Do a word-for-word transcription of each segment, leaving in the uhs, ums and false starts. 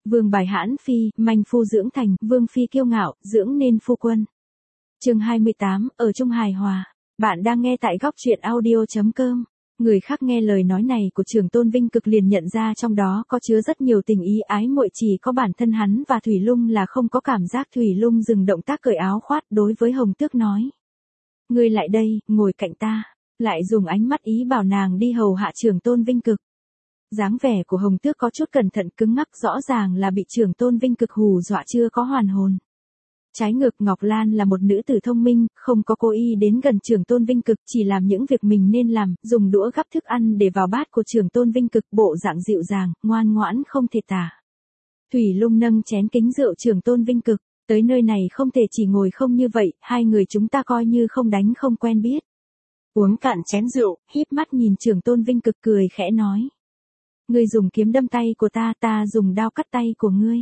Vương bài hãn phi, manh phu dưỡng thành, vương phi kiêu ngạo, dưỡng nên phu quân. Chương hai mươi tám, ở chung hài hòa. Bạn đang nghe tại góc truyện audio chấm com. Người khác nghe lời nói này của Trường Tôn Vinh Cực liền nhận ra trong đó có chứa rất nhiều tình ý ái muội, chỉ có bản thân hắn và Thủy Lung là không có cảm giác. Thủy Lung dừng động tác cởi áo khoác, đối với Hồng Tước nói: "Ngươi lại đây, ngồi cạnh ta." Lại dùng ánh mắt ý bảo nàng đi hầu hạ Trường Tôn Vinh Cực. Dáng vẻ của Hồng Tước có chút cẩn thận cứng ngắc, rõ ràng là bị Trường Tôn Vinh Cực hù dọa chưa có hoàn hồn. Trái ngược, Ngọc Lan là một nữ tử thông minh, không có cố ý đến gần Trường Tôn Vinh Cực, chỉ làm những việc mình nên làm, dùng đũa gắp thức ăn để vào bát của Trường Tôn Vinh Cực, bộ dạng dịu dàng, ngoan ngoãn không thể tả. Thủy Lung nâng chén kính rượu Trường Tôn Vinh Cực: "Tới nơi này không thể chỉ ngồi không như vậy, hai người chúng ta coi như không đánh không quen biết." Uống cạn chén rượu, híp mắt nhìn Trường Tôn Vinh Cực cười khẽ nói: "Ngươi dùng kiếm đâm tay của ta, ta dùng đao cắt tay của ngươi.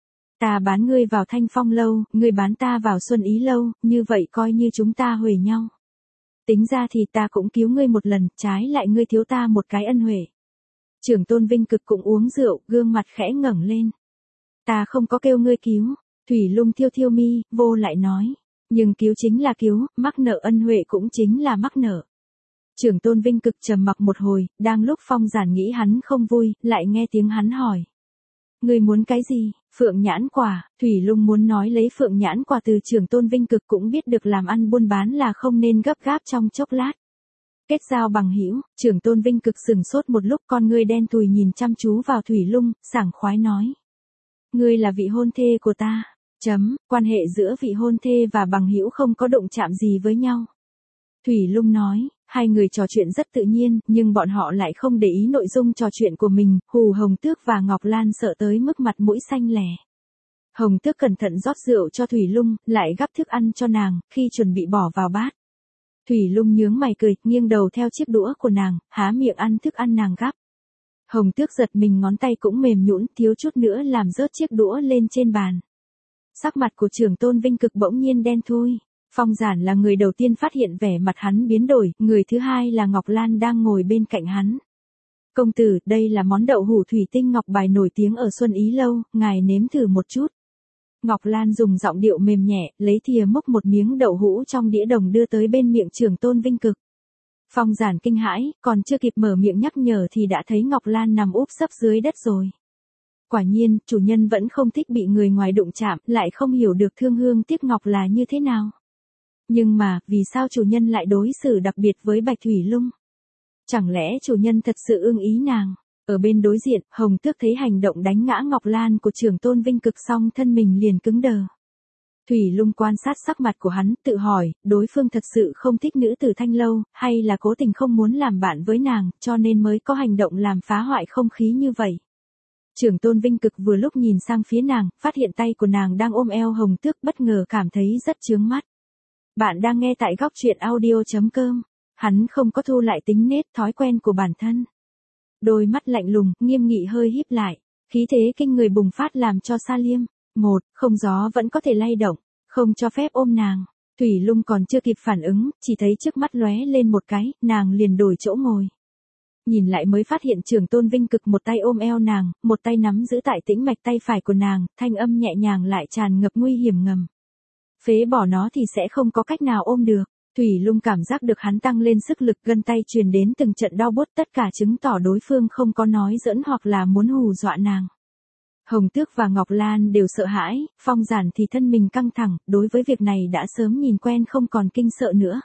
Ta bán ngươi vào Thanh Phong lâu, ngươi bán ta vào Xuân Ý lâu, như vậy coi như chúng ta huề nhau. Tính ra thì ta cũng cứu ngươi một lần, trái lại ngươi thiếu ta một cái ân huệ." Trường Tôn Vinh Cực cũng uống rượu, gương mặt khẽ ngẩng lên: "Ta không có kêu ngươi cứu." Thủy Lung thiêu thiêu mi, vô lại nói: "Nhưng cứu chính là cứu, mắc nợ ân huệ cũng chính là mắc nợ." Trường Tôn Vinh Cực trầm mặc một hồi, đang lúc Phong Giản nghĩ hắn không vui, lại nghe tiếng hắn hỏi: "Ngươi muốn cái gì?" "Phượng nhãn quả." Thủy Lung muốn nói lấy phượng nhãn quả từ Trường Tôn Vinh Cực, cũng biết được làm ăn buôn bán là không nên gấp gáp trong chốc lát. Kết giao bằng hữu. Trường Tôn Vinh Cực sừng sốt một lúc, con ngươi đen tùi nhìn chăm chú vào Thủy Lung, sảng khoái nói: "Ngươi là vị hôn thê của ta." Chấm, quan hệ giữa vị hôn thê và bằng hữu không có động chạm gì với nhau. Thủy Lung nói. Hai người trò chuyện rất tự nhiên, nhưng bọn họ lại không để ý nội dung trò chuyện của mình, hù Hồng Tước và Ngọc Lan sợ tới mức mặt mũi xanh lè. Hồng Tước cẩn thận rót rượu cho Thủy Lung, lại gắp thức ăn cho nàng, khi chuẩn bị bỏ vào bát. Thủy Lung nhướng mày cười, nghiêng đầu theo chiếc đũa của nàng, há miệng ăn thức ăn nàng gắp. Hồng Tước giật mình, ngón tay cũng mềm nhũn, thiếu chút nữa làm rớt chiếc đũa lên trên bàn. Sắc mặt của Trường Tôn Vinh Cực bỗng nhiên đen thui. Phong Giản là người đầu tiên phát hiện vẻ mặt hắn biến đổi, người thứ hai là Ngọc Lan đang ngồi bên cạnh hắn. "Công tử, đây là món đậu hũ thủy tinh ngọc bài nổi tiếng ở Xuân Ý lâu, ngài nếm thử một chút." Ngọc Lan dùng giọng điệu mềm nhẹ, lấy thìa múc một miếng đậu hũ trong đĩa đồng đưa tới bên miệng Trường Tôn Vinh Cực. Phong Giản kinh hãi, còn chưa kịp mở miệng nhắc nhở thì đã thấy Ngọc Lan nằm úp sấp dưới đất rồi. Quả nhiên, chủ nhân vẫn không thích bị người ngoài đụng chạm, lại không hiểu được thương hương tiếc ngọc là như thế nào. Nhưng mà, vì sao chủ nhân lại đối xử đặc biệt với Bạch Thủy Lung? Chẳng lẽ chủ nhân thật sự ưng ý nàng? Ở bên đối diện, Hồng Tước thấy hành động đánh ngã Ngọc Lan của Trường Tôn Vinh Cực xong thân mình liền cứng đờ. Thủy Lung quan sát sắc mặt của hắn, tự hỏi, đối phương thật sự không thích nữ tử Thanh lâu, hay là cố tình không muốn làm bạn với nàng, cho nên mới có hành động làm phá hoại không khí như vậy. Trường Tôn Vinh Cực vừa lúc nhìn sang phía nàng, phát hiện tay của nàng đang ôm eo Hồng Tước, bất ngờ cảm thấy rất chướng mắt. Bạn đang nghe tại góc truyện audio chấm com. Hắn không có thu lại tính nết thói quen của bản thân. Đôi mắt lạnh lùng, nghiêm nghị hơi híp lại. Khí thế kinh người bùng phát làm cho Sa Liêm. Một, không gió vẫn có thể lay động. Không cho phép ôm nàng. Thủy Lung còn chưa kịp phản ứng, chỉ thấy trước mắt lóe lên một cái, nàng liền đổi chỗ ngồi. Nhìn lại mới phát hiện Trường Tôn Vinh Cực một tay ôm eo nàng, một tay nắm giữ tại tĩnh mạch tay phải của nàng, thanh âm nhẹ nhàng lại tràn ngập nguy hiểm ngầm. "Phế bỏ nó thì sẽ không có cách nào ôm được." Thủy Lung cảm giác được hắn tăng lên sức lực, gân tay truyền đến từng trận đau buốt, tất cả chứng tỏ đối phương không có nói giỡn hoặc là muốn hù dọa nàng. Hồng Tước và Ngọc Lan đều sợ hãi, Phong Giản thì thân mình căng thẳng, đối với việc này đã sớm nhìn quen không còn kinh sợ nữa.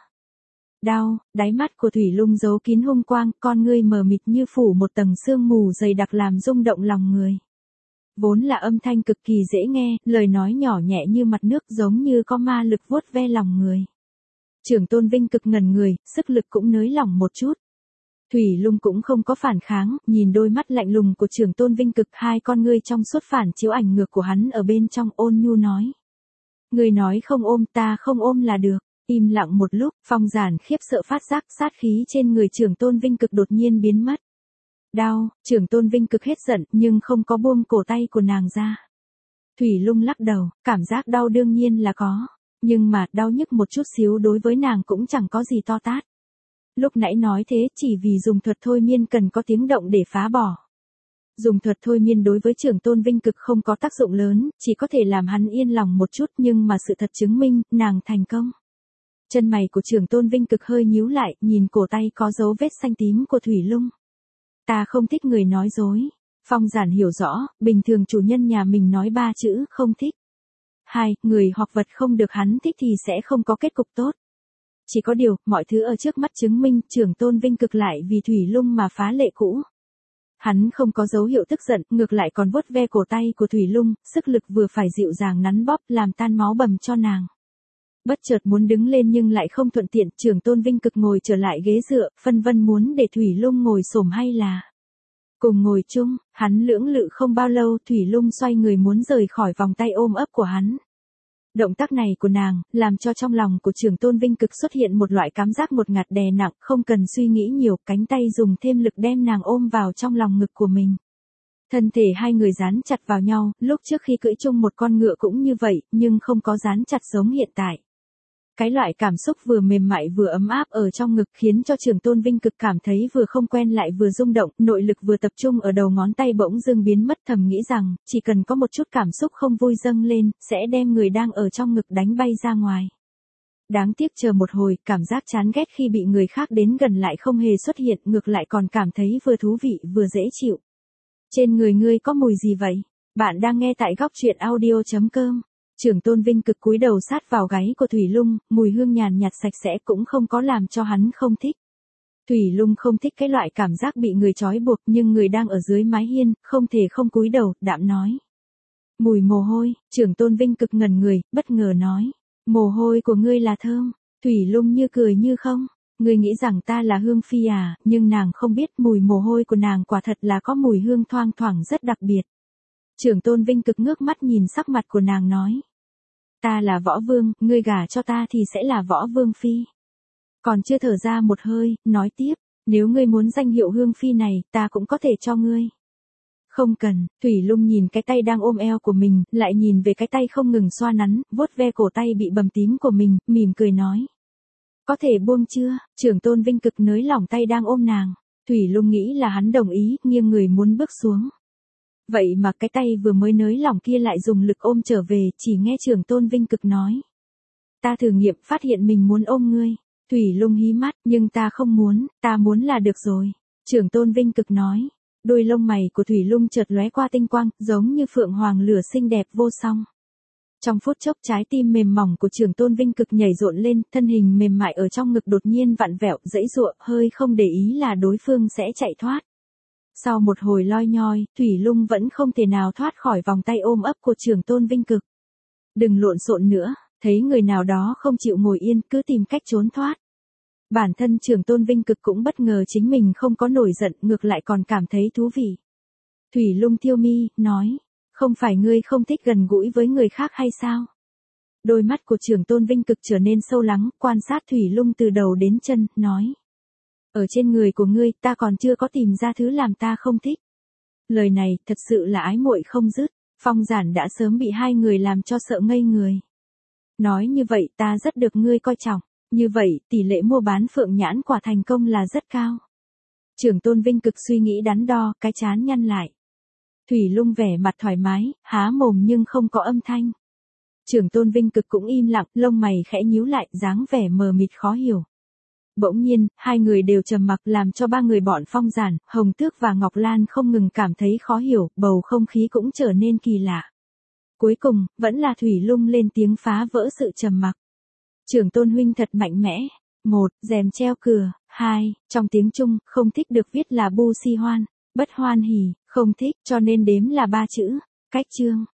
Đau, đáy mắt của Thủy Lung giấu kín hung quang, con ngươi mờ mịt như phủ một tầng sương mù dày đặc làm rung động lòng người. Vốn là âm thanh cực kỳ dễ nghe, lời nói nhỏ nhẹ như mặt nước, giống như có ma lực vuốt ve lòng người. Trường Tôn Vinh Cực ngẩn người, sức lực cũng nới lỏng một chút. Thủy Lung cũng không có phản kháng, nhìn đôi mắt lạnh lùng của Trường Tôn Vinh Cực, hai con ngươi trong suốt phản chiếu ảnh ngược của hắn ở bên trong, ôn nhu nói: "Ngươi nói không ôm, ta không ôm là được." Im lặng một lúc, Phong Giản khiếp sợ phát giác sát khí trên người Trường Tôn Vinh Cực đột nhiên biến mất. "Đau." Trường Tôn Vinh Cực hết giận, nhưng không có buông cổ tay của nàng ra. Thủy Lung lắc đầu, cảm giác đau đương nhiên là có. Nhưng mà, đau nhức một chút xíu đối với nàng cũng chẳng có gì to tát. Lúc nãy nói thế chỉ vì dùng thuật thôi miên cần có tiếng động để phá bỏ. Dùng thuật thôi miên đối với Trưởng Tôn Vinh Cực không có tác dụng lớn, chỉ có thể làm hắn yên lòng một chút, nhưng mà sự thật chứng minh, nàng thành công. Chân mày của Trưởng Tôn Vinh Cực hơi nhíu lại, nhìn cổ tay có dấu vết xanh tím của Thủy Lung. Ta không thích người nói dối. Phong Giản hiểu rõ, bình thường chủ nhân nhà mình nói ba chữ không thích. Hai, người hoặc vật không được hắn thích thì sẽ không có kết cục tốt. Chỉ có điều, mọi thứ ở trước mắt chứng minh Trưởng Tôn Vinh Cực lại vì Thủy Lung mà phá lệ cũ. Hắn không có dấu hiệu tức giận, ngược lại còn vuốt ve cổ tay của Thủy Lung, sức lực vừa phải dịu dàng nắn bóp, làm tan máu bầm cho nàng. Bất chợt muốn đứng lên nhưng lại không thuận tiện, Trưởng Tôn Vinh Cực ngồi trở lại ghế dựa, phân vân muốn để Thủy Lung ngồi xổm hay là cùng ngồi chung. Hắn lưỡng lự không bao lâu, Thủy Lung xoay người muốn rời khỏi vòng tay ôm ấp của hắn. Động tác này của nàng, làm cho trong lòng của Trưởng Tôn Vinh Cực xuất hiện một loại cảm giác ngột ngạt đè nặng, không cần suy nghĩ nhiều, cánh tay dùng thêm lực đem nàng ôm vào trong lòng ngực của mình. Thân thể hai người dán chặt vào nhau, lúc trước khi cưỡi chung một con ngựa cũng như vậy, nhưng không có dán chặt giống hiện tại. Cái loại cảm xúc vừa mềm mại vừa ấm áp ở trong ngực khiến cho Trưởng Tôn Vinh Cực cảm thấy vừa không quen lại vừa rung động, nội lực vừa tập trung ở đầu ngón tay bỗng dưng biến mất, thầm nghĩ rằng, chỉ cần có một chút cảm xúc không vui dâng lên, sẽ đem người đang ở trong ngực đánh bay ra ngoài. Đáng tiếc chờ một hồi, cảm giác chán ghét khi bị người khác đến gần lại không hề xuất hiện, ngược lại còn cảm thấy vừa thú vị vừa dễ chịu. Trên người ngươi có mùi gì vậy? Bạn đang nghe tại góc truyện audio chấm com. Trưởng Tôn Vinh Cực cúi đầu sát vào gáy của Thủy Lung, mùi hương nhàn nhạt sạch sẽ cũng không có làm cho hắn không thích. Thủy Lung không thích cái loại cảm giác bị người trói buộc, nhưng người đang ở dưới mái hiên, không thể không cúi đầu, đạm nói. Mùi mồ hôi. Trưởng Tôn Vinh Cực ngẩn người, bất ngờ nói. Mồ hôi của ngươi là thơm. Thủy Lung như cười như không. Ngươi nghĩ rằng ta là Hương Phi à, nhưng nàng không biết mùi mồ hôi của nàng quả thật là có mùi hương thoang thoảng rất đặc biệt. Trưởng Tôn Vinh Cực ngước mắt nhìn sắc mặt của nàng nói. Ta là Võ Vương, ngươi gả cho ta thì sẽ là Võ Vương Phi. Còn chưa thở ra một hơi, nói tiếp, nếu ngươi muốn danh hiệu Hương Phi này, ta cũng có thể cho ngươi. Không cần. Thủy Lung nhìn cái tay đang ôm eo của mình, lại nhìn về cái tay không ngừng xoa nắn, vuốt ve cổ tay bị bầm tím của mình, mỉm cười nói. Có thể buông chưa? Trưởng Tôn Vinh Cực nới lỏng tay đang ôm nàng. Thủy Lung nghĩ là hắn đồng ý, nghiêng người muốn bước xuống. Vậy mà cái tay vừa mới nới lỏng kia lại dùng lực ôm trở về, chỉ nghe Trưởng Tôn Vinh Cực nói. Ta thử nghiệm phát hiện mình muốn ôm ngươi. Thủy Lung hí mắt, nhưng ta không muốn, ta muốn là được rồi. Trưởng Tôn Vinh Cực nói. Đôi lông mày của Thủy Lung chợt lóe qua tinh quang, giống như phượng hoàng lửa xinh đẹp vô song. Trong phút chốc trái tim mềm mỏng của Trưởng Tôn Vinh Cực nhảy rộn lên, thân hình mềm mại ở trong ngực đột nhiên vặn vẹo, giãy giụa, hơi không để ý là đối phương sẽ chạy thoát. Sau một hồi loi nhoi, Thủy Lung vẫn không thể nào thoát khỏi vòng tay ôm ấp của Trưởng Tôn Vinh Cực. Đừng lộn xộn nữa, thấy người nào đó không chịu ngồi yên, cứ tìm cách trốn thoát. Bản thân Trưởng Tôn Vinh Cực cũng bất ngờ chính mình không có nổi giận, ngược lại còn cảm thấy thú vị. Thủy Lung thiêu mi, nói, không phải ngươi không thích gần gũi với người khác hay sao? Đôi mắt của Trưởng Tôn Vinh Cực trở nên sâu lắng, quan sát Thủy Lung từ đầu đến chân, nói. Ở trên người của ngươi, ta còn chưa có tìm ra thứ làm ta không thích. Lời này, thật sự là ái muội không dứt. Phong Giản đã sớm bị hai người làm cho sợ ngây người. Nói như vậy ta rất được ngươi coi trọng. Như vậy, tỷ lệ mua bán Phượng Nhãn quả thành công là rất cao. Trưởng Tôn Vinh Cực suy nghĩ đắn đo, cái trán nhăn lại. Thủy Lung vẻ mặt thoải mái, há mồm nhưng không có âm thanh. Trưởng Tôn Vinh Cực cũng im lặng, lông mày khẽ nhíu lại, dáng vẻ mờ mịt khó hiểu. Bỗng nhiên, hai người đều trầm mặc làm cho ba người bọn Phong Giản, Hồng Tước và Ngọc Lan không ngừng cảm thấy khó hiểu, bầu không khí cũng trở nên kỳ lạ. Cuối cùng, vẫn là Thủy Lung lên tiếng phá vỡ sự trầm mặc. Trưởng Tôn huynh thật mạnh mẽ. Một, rèm treo cửa. Hai, trong tiếng Trung, không thích được viết là bu si hoan, bất hoan hỉ, không thích, cho nên đếm là ba chữ. Cách chương.